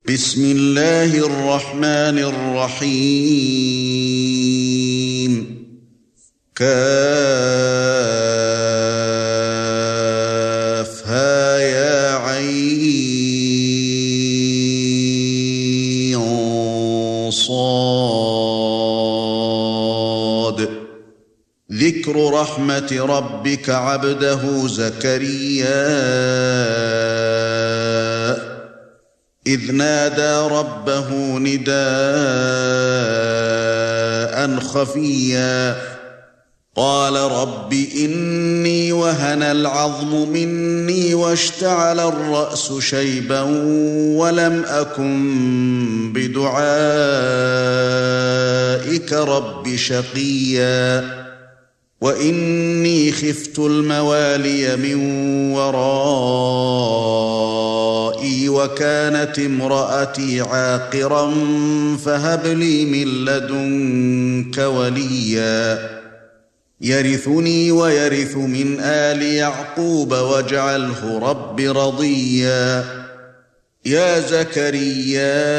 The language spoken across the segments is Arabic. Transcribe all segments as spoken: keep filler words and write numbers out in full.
بسم الله الرحمن الرحيم كافها يا عين صاد ذكر رحمة ربك عبده زكريا إذ نادى ربه نداء خفيا قال رب إني وهن العظم مني واشتعل الرأس شيبا ولم أكن بدعائك رب شقيا وإني خفت الموالي من ورائي وكانت امرأتي عاقرا فهب لي من لدنك وليا يرثني ويرث من آل يعقوب واجعله رب رضيا يا زكريا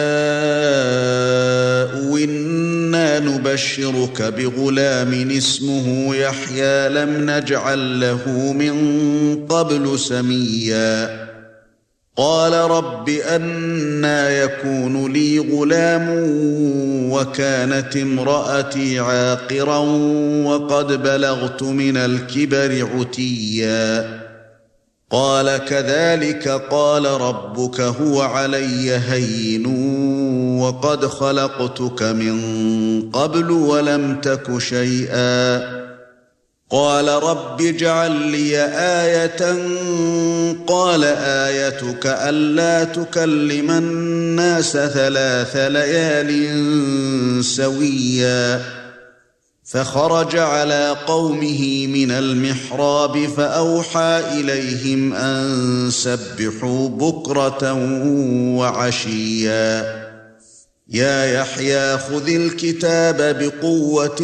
إنا نبشرك بغلام اسمه يحيى لم نجعل له من قبل سميا قال رب أنى يكون لي غلام وكانت امرأتي عاقرا وقد بلغت من الكبر عتيا قال كذلك قال ربك هو علي هين وقد خلقتك من قبل ولم تك شيئا قال رب اجعل لي آية قال آيتك ألا تكلم الناس ثلاث ليال سويا فخرج على قومه من المحراب فأوحى إليهم أن سبحوا بكرة وعشيا يا يحيى خذ الكتاب بقوة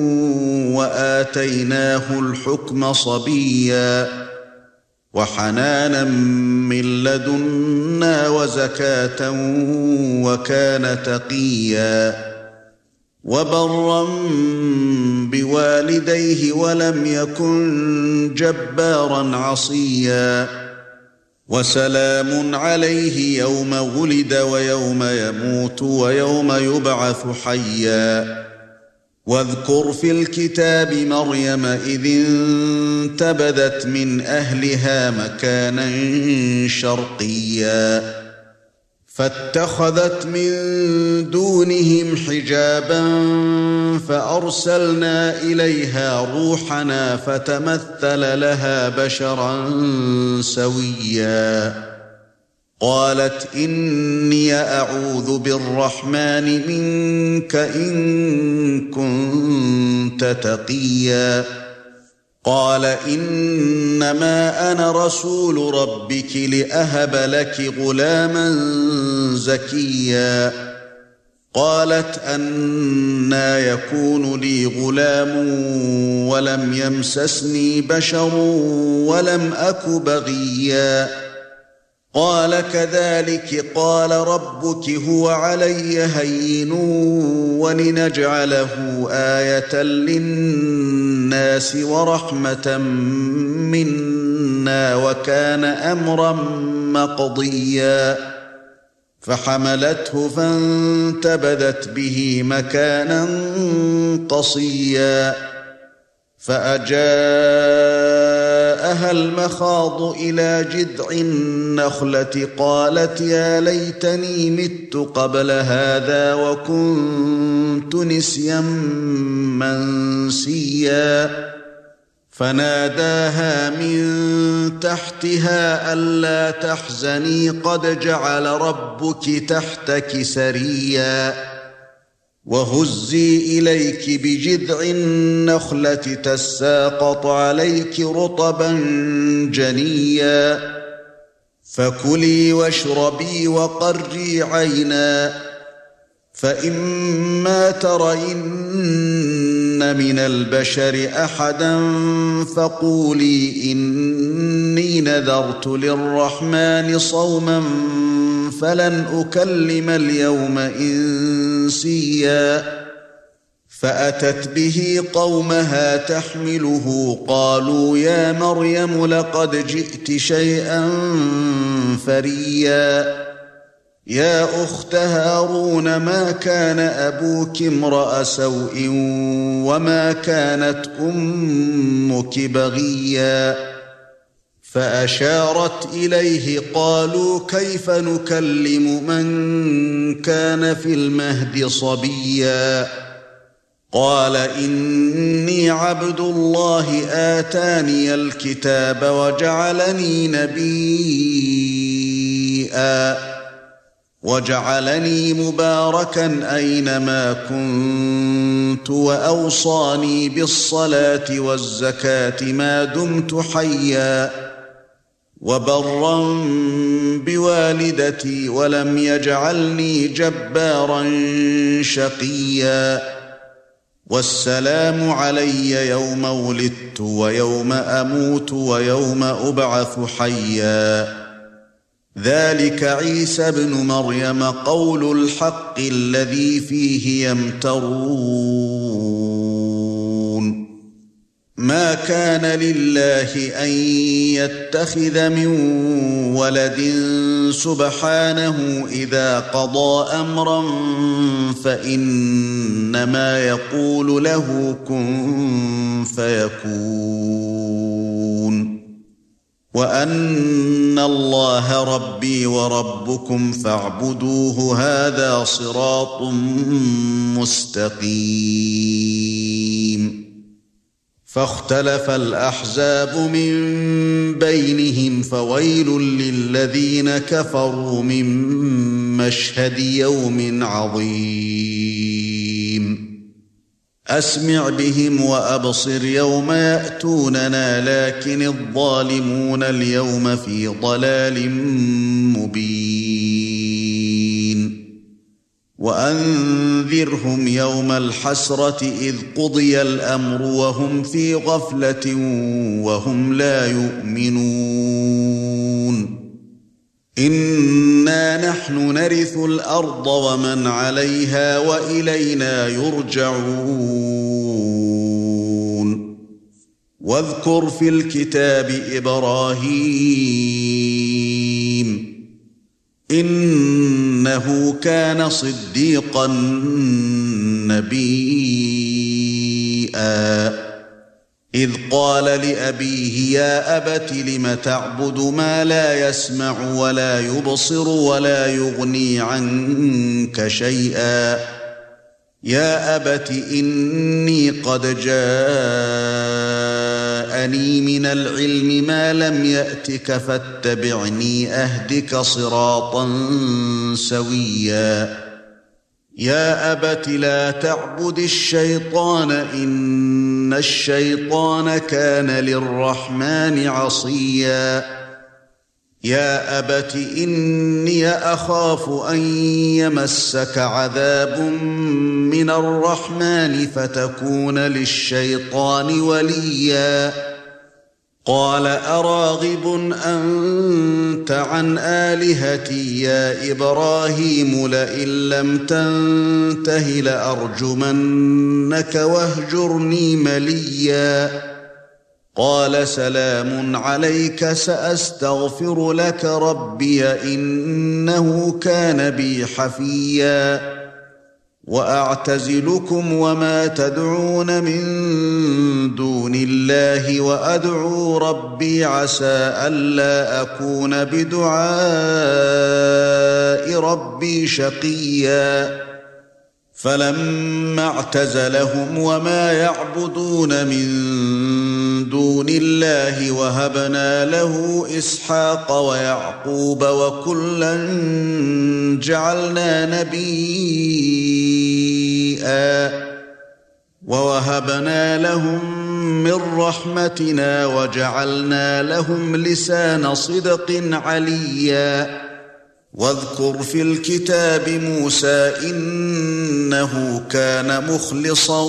وآتيناه الحكم صبيا وحنانا من لدنا وزكاة وكان تقيا وبرا بوالديه ولم يكن جبارا عصيا وسلام عليه يوم ولد ويوم يموت ويوم يبعث حيا واذكر في الكتاب مريم إذ انتبذت من أهلها مكانا شرقيا فاتخذت من دونهم حجابا فأرسلنا إليها روحنا فتمثل لها بشرا سويا قالت إني أعوذ بالرحمن منك إن كنت تقيا قال إنما أنا رسول ربك لأهب لك غلاما زكيا قالت أنى يكون لي غلام ولم يمسسني بشر ولم أك بغيا قال كذلك قال ربك هو علي هين ولنجعله آية للناس ورحمة منا وكان أمرا مقضيا فحملته فانتبذت به مكانا قصيا فأجاءها المخاض إلى جذع النخلة قالت يا ليتني مت قبل هذا وكنت نسيا منسيا فناداها من تحتها ألا تحزني قد جعل ربك تحتك سريا وهزي إليك بجذع النخلة تساقط عليك رطبا جنيا فكلي واشربي وقري عينا فإما ترين من البشر أحدا فقولي إني إني نذرت للرحمن صوما فلن أكلم اليوم إنسيا فأتت به قومها تحمله قالوا يا مريم لقد جئت شيئا فريا يا أخت هارون ما كان أبوك امرأ سوء وما كانت أمك بغيا فأشارت إليه قالوا كيف نكلم من كان في المهد صبيا قال إني عبد الله آتاني الكتاب وجعلني نبيا وجعلني مباركا أينما كنت وأوصاني بالصلاة والزكاة ما دمت حيا وبرا بوالدتي ولم يجعلني جبارا شقيا والسلام علي يوم ولدت ويوم أموت ويوم أبعث حيا ذلك عيسى ابن مريم قول الحق الذي فيه يمترون ما كان لله أن يتخذ من ولد سبحانه إذا قضى أمرا فإنما يقول له كن فيكون وأن الله ربي وربكم فاعبدوه هذا صراط مستقيم فاختلف الأحزاب من بينهم فويل للذين كفروا من مشهد يوم عظيم أسمع بهم وأبصر يوم يأتوننا لكن الظالمون اليوم في ضلال مبين وأنذرهم يوم الحسرة إذ قضي الأمر وهم في غفلة وهم لا يؤمنون إنا نحن نرث الأرض ومن عليها وإلينا يرجعون واذكر في الكتاب إبراهيم إنه كان صديقا نبيا إذ قال لأبيه يا أبت لم تعبد ما لا يسمع ولا يبصر ولا يغني عنك شيئا يا أبت إني قد جاءني من العلم ما لم يأتك فاتبعني أهدك صراطا سويا يا أبت لا تعبد الشيطان إن الشيطان كان للرحمن عصيا يا أبت إني أخاف أن يمسك عذاب من الرحمن فتكون للشيطان وليا قال أراغب أنت عن آلهتي يا إبراهيم لئن لم تنته لأرجمنك واهجرني مليا قال سلام عليك سأستغفر لك ربي إنه كان بي حفيا وأعتزلكم وما تدعون من دون الله وأدعو ربي عسى ألا أكون بدعاء ربي شقيا فلما اعتزلهم وما يعبدون من دون الله وهبنا له إسحاق ويعقوب وكلا جعلنا نبيا ووهبنا لهم من رحمتنا وجعلنا لهم لسان صدق عليا واذكر في الكتاب موسى إنه كان مخلصا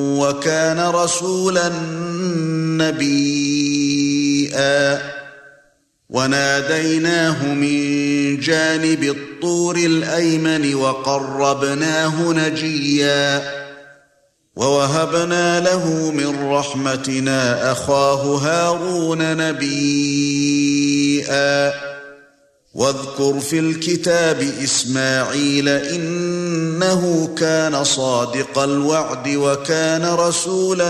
وكان رسولا نبيا وناديناه من جانب الطور الأيمن وقربناه نجيا ووهبنا له من رحمتنا أخاه هارون نبيا واذكر في الكتاب إسماعيل إنه كان صادق الوعد وكان رسولا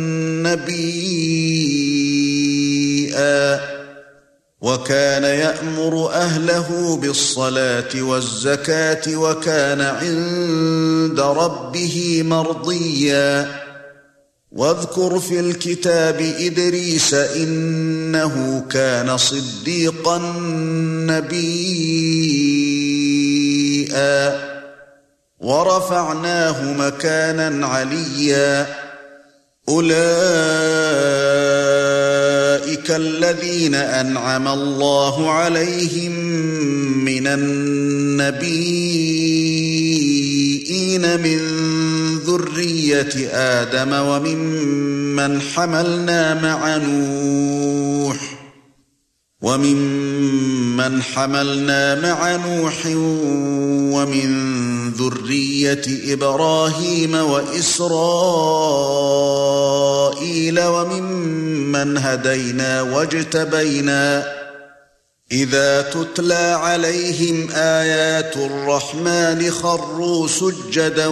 نبيا وكان يأمر أهله بالصلاة والزكاة وكان عند ربه مرضيا واذكر في الكتاب إدريس إنه كان صديقا نبيا ورفعناه مكانا عليا أولئك الذين أنعم الله عليهم من النبيين من ذرية آدم وممن حملنا مع نوح وممن حملنا مع نوح ومن ذرية إبراهيم وإسرائيل وممن هدينا واجتبينا إذا تتلى عليهم آيات الرحمن خروا سجدا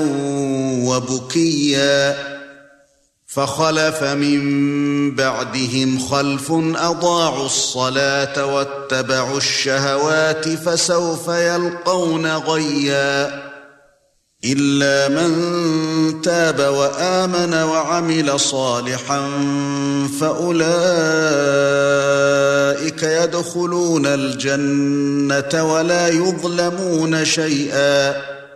وبكيا فخلف من بعدهم خلف أضاعوا الصلاة واتبعوا الشهوات فسوف يلقون غيا إلا من تاب وآمن وعمل صالحا فأولئك يدخلون الجنة ولا يظلمون شيئا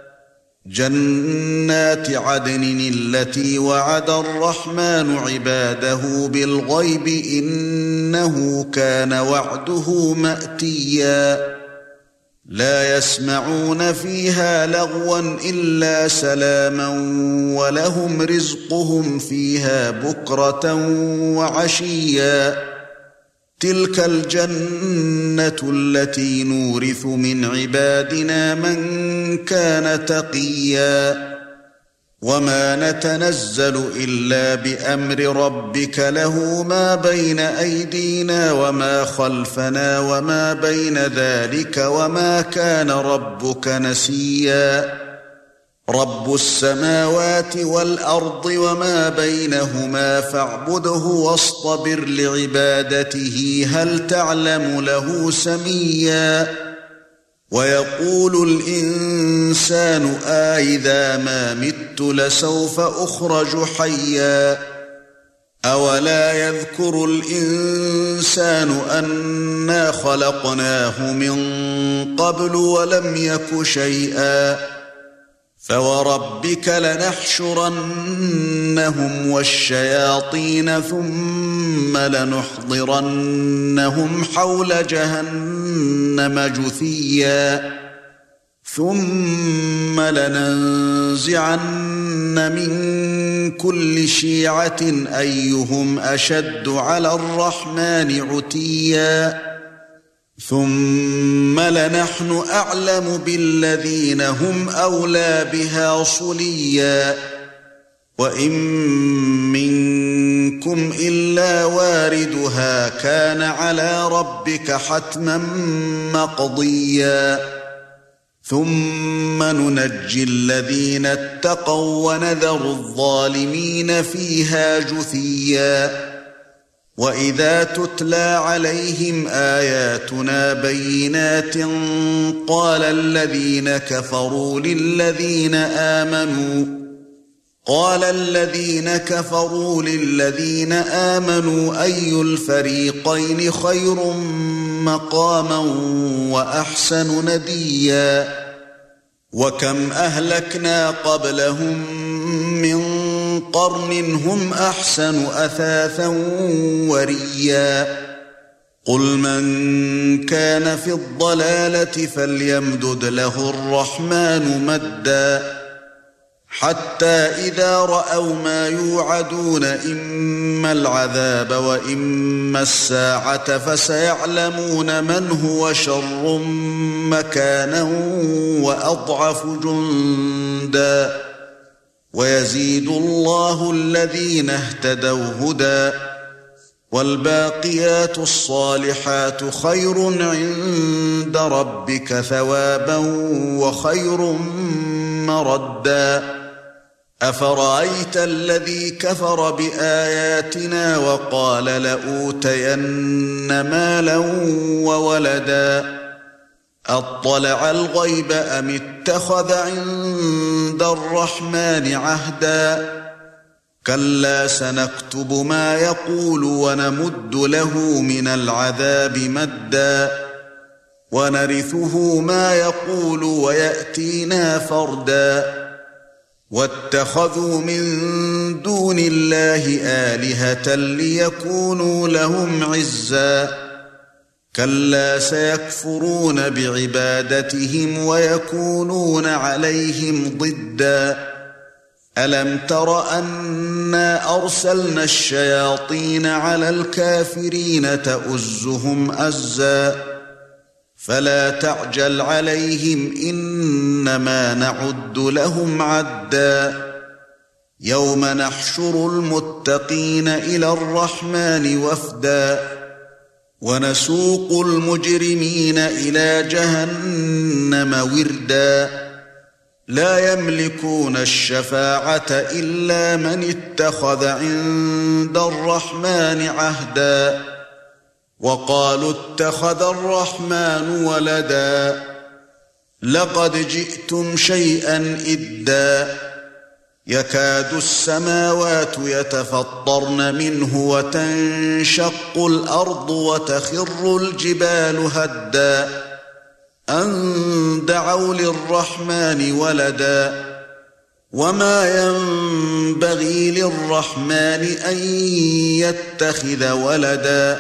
جنات عدن التي وعد الرحمن عباده بالغيب إنه كان وعده مأتيا لا يسمعون فيها لغوا إلا سلاما ولهم رزقهم فيها بكرة وعشيا تلك الجنة التي نورث من عبادنا من كان تقيا وما نتنزل إلا بأمر ربك له ما بين أيدينا وما خلفنا وما بين ذلك وما كان ربك نسيا رب السماوات والأرض وما بينهما فاعبده واصطبر لعبادته هل تعلم له سميا ويقول الإنسان أإذا ما مت لسوف أخرج حيا أولا يذكر الإنسان أنا خلقناه من قبل ولم يك شيئا فوربك لنحشرنهم والشياطين ثم لنحضرنهم حول جهنم جثيا ثم لننزعن من كل شيعة أيهم أشد على الرحمن عتيا ثم لنحن أعلم بالذين هم أولى بها صليا وإن منكم إلا واردها كان على ربك حتما مقضيا ثم ننجي الذين اتقوا ونذر الظالمين فيها جثيا وإذا تتلى عليهم آياتنا بينات قال الذين كفروا للذين آمنوا قال الذين كفروا للذين آمنوا أي الفريقين خير مقاما وأحسن نديا وكم أهلكنا قبلهم من قرن هم أحسن أثاثا وريا قل من كان في الضلالة فليمدد له الرحمن مدا حتى إذا رأوا ما يوعدون إما العذاب وإما الساعة فسيعلمون من هو شر مكانا وأضعف جندا ويزيد الله الذين اهتدوا هدى والباقيات الصالحات خير عند ربك ثوابا وخير مردا أفرأيت الذي كفر بآياتنا وقال لأوتين مالا وولدا أطلع الغيب أم اتخذ عند الرحمن عهدا كلا سنكتب ما يقول ونمد له من العذاب مدا ونرثه ما يقول ويأتينا فردا واتخذوا من دون الله آلهة ليكونوا لهم عزا كلا سيكفرون بعبادتهم ويكونون عليهم ضدا ألم تر أنا أرسلنا الشياطين على الكافرين تؤزهم أزا فلا تعجل عليهم إنما نعد لهم عدا يوم نحشر المتقين إلى الرحمن وفدا ونسوق المجرمين إلى جهنم وردا لا يملكون الشفاعة إلا من اتخذ عند الرحمن عهدا وقالوا اتخذ الرحمن ولدا لقد جئتم شيئا إدا يكاد السماوات يتفطرن منه وتنشق الأرض وتخر الجبال هدا أن دعوا للرحمن ولدا وما ينبغي للرحمن أن يتخذ ولدا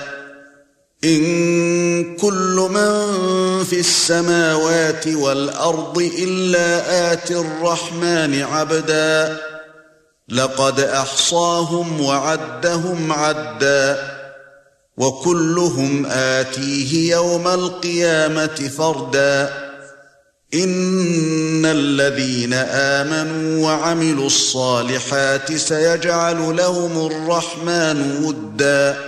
إن كل من في السماوات والأرض إلا آتي الرحمن عبدا لقد أحصاهم وعدهم عدا وكلهم آتيه يوم القيامة فردا إن الذين آمنوا وعملوا الصالحات سيجعل لهم الرحمن ودا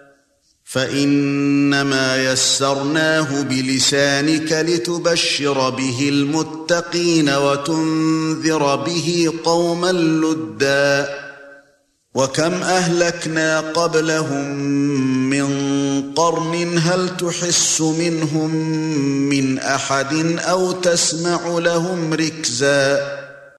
فإنما يسرناه بلسانك لتبشر به المتقين وتنذر به قوما لدا وكم أهلكنا قبلهم من قرن هل تحس منهم من أحد أو تسمع لهم ركزا